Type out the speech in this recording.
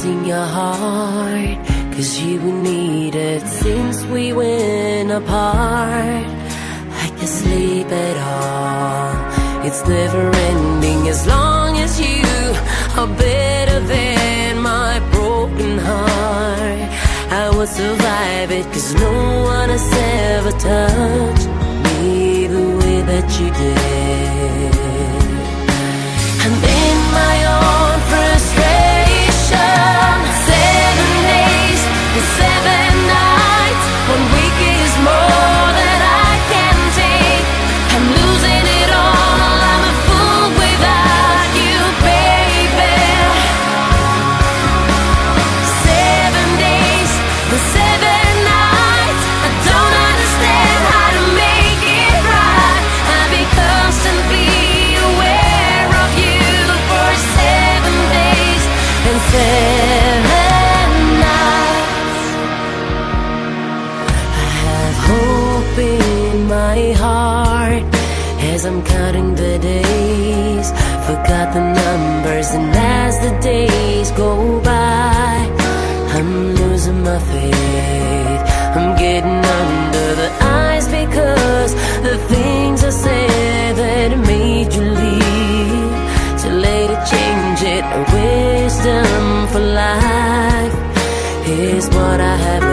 in your heart, 'cause you need it since we went apart. I can sleep at all, it's never ending as long as you are better than my broken heart. I will survive it, 'cause no one has ever touched me the way that you did. And in my own frustration, 7 days and 7 nights, 1 week is more than I can take. I'm losing it all, I'm a fool without you, baby. 7 days and 7 nights, I don't understand how to make it right. I'll be constantly aware of you for 7 days and 7 nights. I have hope in my heart as I'm counting the days. Forgot the numbers, and as the days go by, I'm losing my faith. I'm getting under the ice because the things I said that made you leave. Too late to change it. Wisdom for life is what I have